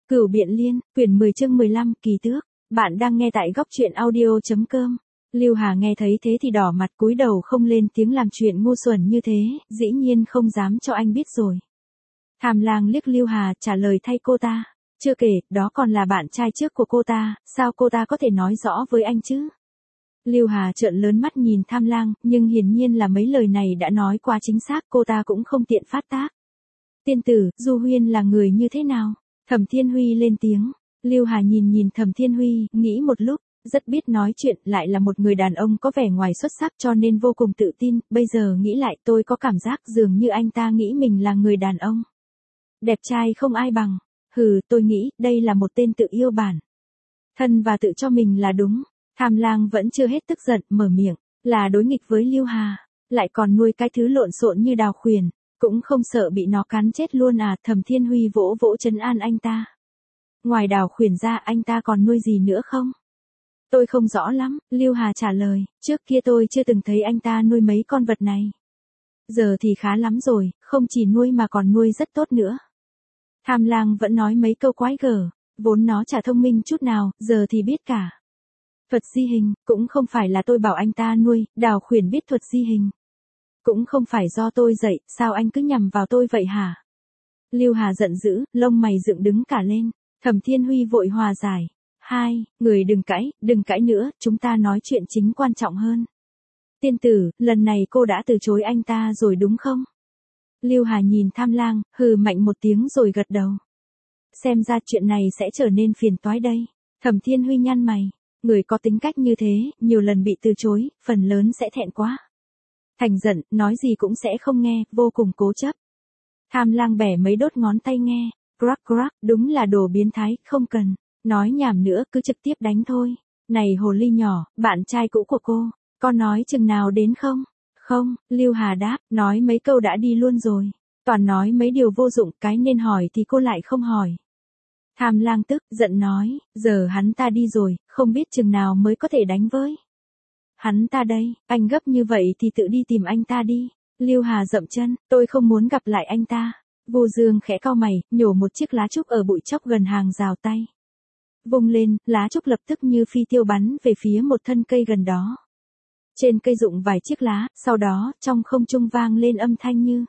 Cửu Biện Liên, quyển 10 chương 15, kỳ tước. Bạn đang nghe tại góc truyện audio.com. Lưu Hà nghe thấy thế thì đỏ mặt cúi đầu không lên tiếng, làm chuyện ngu xuẩn như thế, dĩ nhiên không dám cho anh biết rồi. Tham Lang liếc Lưu Hà trả lời thay cô ta. Chưa kể, đó còn là bạn trai trước của cô ta, sao cô ta có thể nói rõ với anh chứ? Lưu Hà trợn lớn mắt nhìn Tham Lang, nhưng hiển nhiên là mấy lời này đã nói quá chính xác, cô ta cũng không tiện phát tác. Tiên tử, Du Huyên là người như thế nào? Thẩm Thiên Huy lên tiếng. Lưu Hà nhìn Thẩm Thiên Huy, nghĩ một lúc, rất biết nói chuyện, lại là một người đàn ông có vẻ ngoài xuất sắc cho nên vô cùng tự tin, bây giờ nghĩ lại tôi có cảm giác dường như anh ta nghĩ mình là người đàn ông. Đẹp trai không ai bằng. Hừ, tôi nghĩ, đây là một tên tự yêu bản thân và tự cho mình là đúng. Tham Lang vẫn chưa hết tức giận, mở miệng, là đối nghịch với Lưu Hà, lại còn nuôi cái thứ lộn xộn như Đào Khuyển, cũng không sợ bị nó cắn chết luôn à? Thẩm Thiên Huy vỗ vỗ trấn an anh ta. Ngoài Đào Khuyển ra anh ta còn nuôi gì nữa không? Tôi không rõ lắm, Lưu Hà trả lời, trước kia tôi chưa từng thấy anh ta nuôi mấy con vật này. Giờ thì khá lắm rồi, không chỉ nuôi mà còn nuôi rất tốt nữa. Tham Lang vẫn nói mấy câu quái gở, vốn nó chả thông minh chút nào, giờ thì biết cả. Thuật di hình, cũng không phải là tôi bảo anh ta nuôi, Đào Khuyển biết thuật di hình. Cũng không phải do tôi dạy, sao anh cứ nhằm vào tôi vậy hả? Lưu Hà giận dữ, lông mày dựng đứng cả lên. Thẩm Thiên Huy vội hòa giải. Người đừng cãi nữa, chúng ta nói chuyện chính quan trọng hơn. Tiên tử, lần này cô đã từ chối anh ta rồi đúng không? Lưu Hà nhìn Tham Lang, hừ mạnh một tiếng rồi gật đầu. Xem ra chuyện này sẽ trở nên phiền toái đây. Thẩm Thiên Huy nhăn mày. Người có tính cách như thế, nhiều lần bị từ chối, phần lớn sẽ thẹn quá. Thành giận, nói gì cũng sẽ không nghe, vô cùng cố chấp. Tham Lang bẻ mấy đốt ngón tay nghe. Crack, đúng là đồ biến thái, không cần nói nhảm nữa, cứ trực tiếp đánh thôi. Này hồ ly nhỏ, bạn trai cũ của cô, có nói chừng nào đến không? Không, Lưu Hà đáp, nói mấy câu đã đi luôn rồi. Toàn nói mấy điều vô dụng, cái nên hỏi thì cô lại không hỏi. Tham Lang tức giận nói, giờ hắn ta đi rồi, không biết chừng nào mới có thể đánh với hắn ta đây, anh gấp như vậy thì tự đi tìm anh ta đi. Lưu Hà dậm chân, tôi không muốn gặp lại anh ta. Vô Dương khẽ cau mày, nhổ một chiếc lá trúc ở bụi chóc gần hàng rào tay. Vung lên, lá trúc lập tức như phi tiêu bắn về phía một thân cây gần đó. Trên cây rụng vài chiếc lá, sau đó, trong không trung vang lên âm thanh như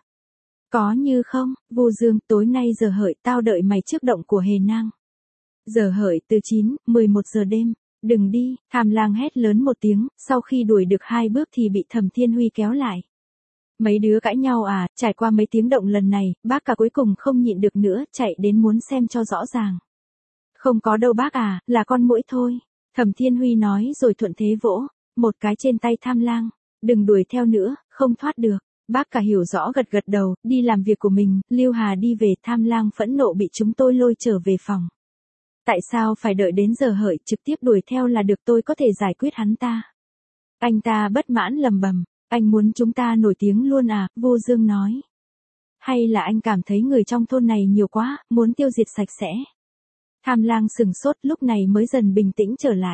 có như không. Vô Dương, tối nay giờ hợi, tao đợi mày trước động của Hề Nang. Giờ hợi từ 9-11 giờ đêm. Đừng đi, Tham Lang hét lớn một tiếng, sau khi đuổi được 2 bước thì bị Thẩm Thiên Huy kéo lại. Mấy đứa cãi nhau à? Trải qua mấy tiếng động lần này, bác cả cuối cùng không nhịn được nữa, chạy đến muốn xem cho rõ ràng. Không có đâu bác à, là con muỗi thôi. Thẩm Thiên Huy nói rồi thuận thế vỗ một cái trên tay Tham Lang. Đừng đuổi theo nữa, không thoát được. Bác cả hiểu rõ gật đầu, đi làm việc của mình. Lưu Hà đi về, Tham Lang phẫn nộ bị chúng tôi lôi trở về phòng. Tại sao phải đợi đến giờ hợi, trực tiếp đuổi theo là được, tôi có thể giải quyết hắn ta. Anh ta bất mãn lầm bầm. Anh muốn chúng ta nổi tiếng luôn à? Vô Dương nói. Hay là anh cảm thấy người trong thôn này nhiều quá, muốn tiêu diệt sạch sẽ? Tham Lang sừng sốt, lúc này mới dần bình tĩnh trở lại.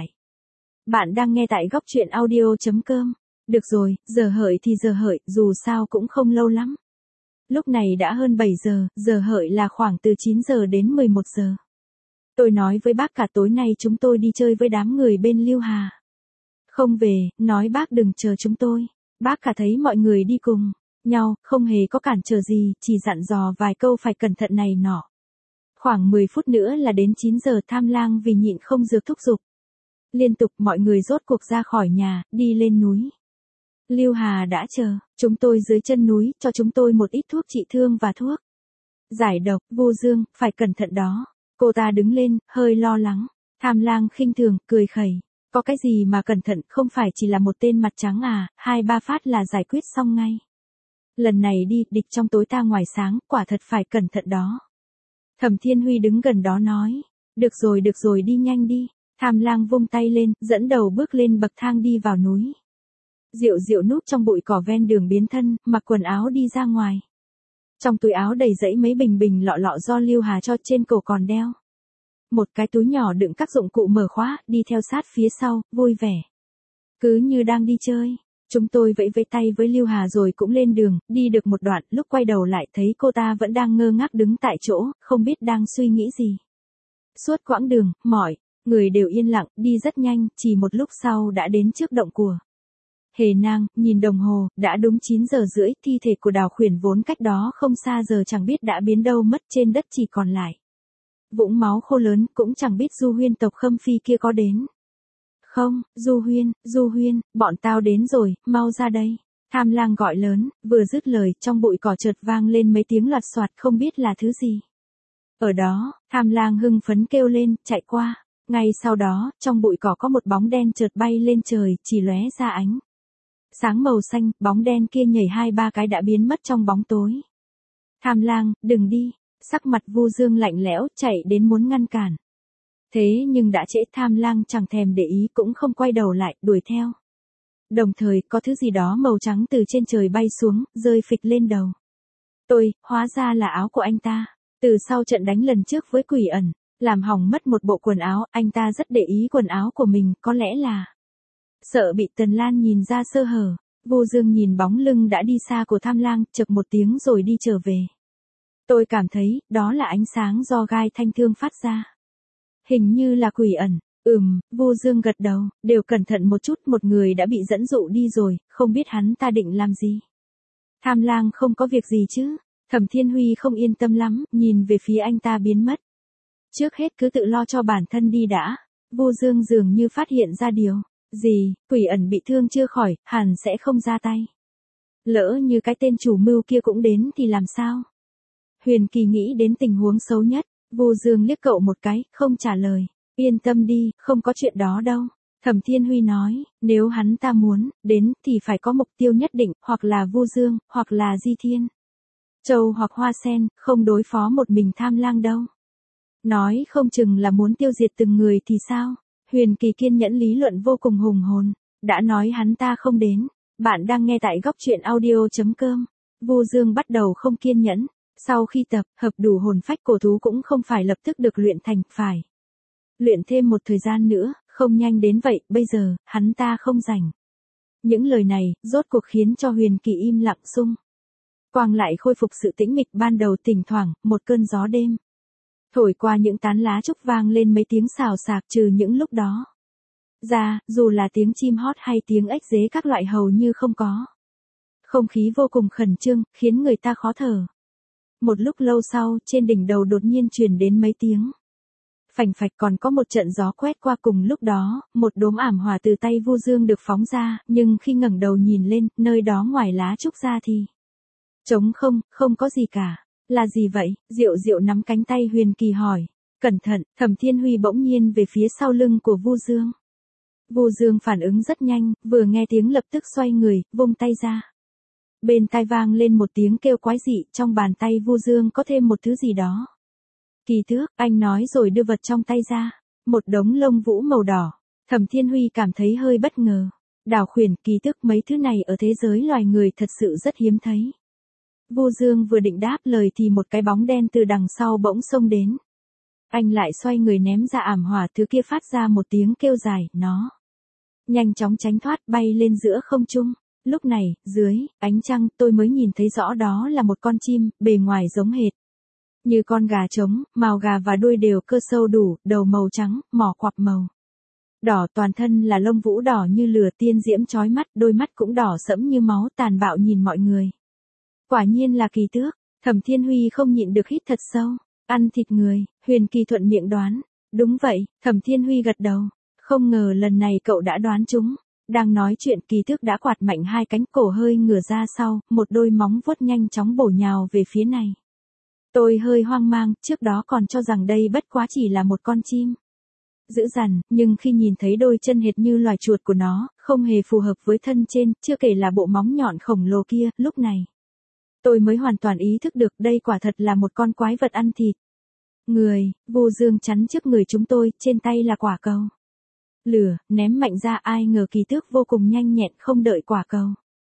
Bạn đang nghe tại góc truyện audio.com. Được rồi, giờ hợi thì giờ hợi, dù sao cũng không lâu lắm. Lúc này đã hơn 7 giờ, giờ hợi là khoảng từ 9 giờ đến 11 giờ. Tôi nói với bác cả tối nay chúng tôi đi chơi với đám người bên Lưu Hà. Không về, nói bác đừng chờ chúng tôi. Bác cả thấy mọi người đi cùng nhau, không hề có cản trở gì, chỉ dặn dò vài câu phải cẩn thận này nọ. Khoảng 10 phút nữa là đến 9 giờ, Tham Lang vì nhịn không được thúc giục. Liên tục mọi người rốt cuộc ra khỏi nhà, đi lên núi. Lưu Hà đã chờ chúng tôi dưới chân núi, cho chúng tôi một ít thuốc trị thương và thuốc giải độc. Vô Dương, phải cẩn thận đó. Cô ta đứng lên, hơi lo lắng. Tham Lang khinh thường, cười khẩy. Có cái gì mà cẩn thận, không phải chỉ là một tên mặt trắng à, 2-3 phát là giải quyết xong ngay. Lần này đi, địch trong tối ta ngoài sáng, quả thật phải cẩn thận đó. Thẩm Thiên Huy đứng gần đó nói. Được rồi, đi nhanh đi. Tham Lang vung tay lên, dẫn đầu bước lên bậc thang đi vào núi. Diệu núp trong bụi cỏ ven đường biến thân, mặc quần áo đi ra ngoài. Trong túi áo đầy rẫy mấy bình lọ do Lưu Hà cho, trên cổ còn đeo một cái túi nhỏ đựng các dụng cụ mở khóa, đi theo sát phía sau, vui vẻ. Cứ như đang đi chơi. Chúng tôi vẫy tay với Lưu Hà rồi cũng lên đường, đi được một đoạn, lúc quay đầu lại thấy cô ta vẫn đang ngơ ngác đứng tại chỗ, không biết đang suy nghĩ gì. Suốt quãng đường, mọi người đều yên lặng, đi rất nhanh, chỉ một lúc sau đã đến trước động của Hề Nang, nhìn đồng hồ, đã đúng 9 giờ rưỡi, thi thể của Đào Khuyển vốn cách đó không xa giờ chẳng biết đã biến đâu mất, trên đất chỉ còn lại vũng máu khô lớn, cũng chẳng biết Du Huyên tộc Khâm Phi kia có đến không. Du Huyên, bọn tao đến rồi, mau ra đây. Tham Lang gọi lớn, vừa dứt lời, trong bụi cỏ chợt vang lên mấy tiếng loạt soạt không biết là thứ gì. Ở đó, Tham Lang hưng phấn kêu lên, chạy qua. Ngay sau đó, trong bụi cỏ có một bóng đen chợt bay lên trời, chỉ lóe ra ánh sáng màu xanh, bóng đen kia nhảy 2-3 cái đã biến mất trong bóng tối. Tham Lang, đừng đi. Sắc mặt Vu Dương lạnh lẽo, chạy đến muốn ngăn cản. Thế nhưng đã trễ, Tham Lang chẳng thèm để ý cũng không quay đầu lại, đuổi theo. Đồng thời, có thứ gì đó màu trắng từ trên trời bay xuống, rơi phịch lên đầu. Hóa ra là áo của anh ta. Từ sau trận đánh lần trước với Quỷ Ẩn, làm hỏng mất một bộ quần áo, anh ta rất để ý quần áo của mình, có lẽ là sợ bị Tần Lan nhìn ra sơ hở. Vu Dương nhìn bóng lưng đã đi xa của Tham Lang, chực một tiếng rồi đi trở về. Tôi cảm thấy, đó là ánh sáng do gai thanh thương phát ra. Hình như là Quỷ Ẩn. Vu Dương gật đầu, đều cẩn thận một chút, một người đã bị dẫn dụ đi rồi, không biết hắn ta định làm gì. Tham Lang không có việc gì chứ? Thẩm Thiên Huy không yên tâm lắm, nhìn về phía anh ta biến mất. Trước hết cứ tự lo cho bản thân đi đã. Vu Dương dường như phát hiện ra điều gì, Quỷ Ẩn bị thương chưa khỏi, hẳn sẽ không ra tay. Lỡ như cái tên chủ mưu kia cũng đến thì làm sao? Huyền Kỳ nghĩ đến tình huống xấu nhất, Vu Dương liếc cậu một cái, không trả lời. Yên tâm đi, không có chuyện đó đâu. Thẩm Thiên Huy nói, nếu hắn ta muốn đến thì phải có mục tiêu nhất định, hoặc là Vu Dương, hoặc là Di Thiên Châu hoặc Hoa Sen, không đối phó một mình Tham Lang đâu. Nói không chừng là muốn tiêu diệt từng người thì sao? Huyền Kỳ kiên nhẫn lý luận vô cùng hùng hồn. Đã nói hắn ta không đến. Bạn đang nghe tại góc truyện audio.com. Vu Dương bắt đầu không kiên nhẫn. Sau khi tập hợp đủ hồn phách cổ thú cũng không phải lập tức được luyện thành, phải luyện thêm một thời gian nữa, không nhanh đến vậy, bây giờ, hắn ta không rảnh. Những lời này, rốt cuộc khiến cho Huyền Kỳ im lặng sung. Quang lại khôi phục sự tĩnh mịch ban đầu, thỉnh thoảng, một cơn gió đêm thổi qua những tán lá trúc vang lên mấy tiếng xào xạc, trừ những lúc đó ra, dù là tiếng chim hót hay tiếng ếch dế các loại hầu như không có. Không khí vô cùng khẩn trương, khiến người ta khó thở. Một lúc lâu sau, trên đỉnh đầu đột nhiên truyền đến mấy tiếng phành phạch, còn có một trận gió quét qua. Cùng lúc đó, một đốm ảm hỏa từ tay Vu Dương được phóng ra, nhưng khi ngẩng đầu nhìn lên, nơi đó ngoài lá trúc ra thì trống không, không có gì cả. Là gì vậy? Diệu Diệu nắm cánh tay Huyền Kỳ hỏi. Cẩn thận, Thẩm Thiên Huy bỗng nhiên về phía sau lưng của Vu Dương. Vu Dương phản ứng rất nhanh, vừa nghe tiếng lập tức xoay người, vung tay ra. Bên tai vang lên một tiếng kêu quái dị, trong bàn tay Vu Dương có thêm một thứ gì đó. Kỳ Tước, anh nói rồi đưa vật trong tay ra. Một đống lông vũ màu đỏ. Thẩm Thiên Huy cảm thấy hơi bất ngờ. Đào Khuyển, Kỳ Tước, mấy thứ này ở thế giới loài người thật sự rất hiếm thấy. Vu Dương vừa định đáp lời thì một cái bóng đen từ đằng sau bỗng xông đến. Anh lại xoay người ném ra ảm hỏa, thứ kia phát ra một tiếng kêu dài, nó nhanh chóng tránh thoát, bay lên giữa không trung. Lúc này, dưới ánh trăng, tôi mới nhìn thấy rõ đó là một con chim, bề ngoài giống hệt như con gà trống, mào gà và đuôi đều cơ sâu đủ, đầu màu trắng, mỏ quặp màu đỏ, toàn thân là lông vũ đỏ như lửa, tiên diễm chói mắt, đôi mắt cũng đỏ sẫm như máu, tàn bạo nhìn mọi người. Quả nhiên là Kỳ Tước. Thẩm Thiên Huy không nhịn được hít thật sâu. Ăn thịt người, Huyền Kỳ thuận miệng đoán. Đúng vậy, Thẩm Thiên Huy gật đầu. Không ngờ lần này cậu đã đoán trúng. Đang nói chuyện, Kỳ Tước đã quạt mạnh hai cánh, cổ hơi ngửa ra sau, một đôi móng vuốt nhanh chóng bổ nhào về phía này. Tôi hơi hoang mang, trước đó còn cho rằng đây bất quá chỉ là một con chim dữ dằn, nhưng khi nhìn thấy đôi chân hệt như loài chuột của nó, không hề phù hợp với thân trên, chưa kể là bộ móng nhọn khổng lồ kia, lúc này tôi mới hoàn toàn ý thức được đây quả thật là một con quái vật ăn thịt người. Vu Dương chắn trước người chúng tôi, trên tay là quả cầu lửa, ném mạnh ra, ai ngờ Kỳ Tước vô cùng nhanh nhẹn, không đợi quả cầu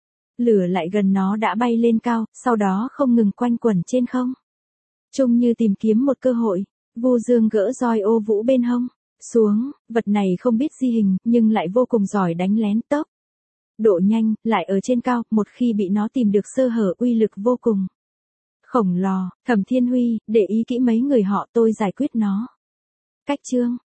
lửa lại gần nó đã bay lên cao, sau đó không ngừng quanh quẩn trên không trông như tìm kiếm một cơ hội. Vu Dương gỡ roi ô vũ bên hông xuống, vật này không biết di hình, nhưng lại vô cùng giỏi đánh lén, tốc độ nhanh, lại ở trên cao, một khi bị nó tìm được sơ hở, uy lực vô cùng khổng lồ. Thẩm Thiên Huy, để ý kỹ mấy người họ, tôi giải quyết nó. Cách chương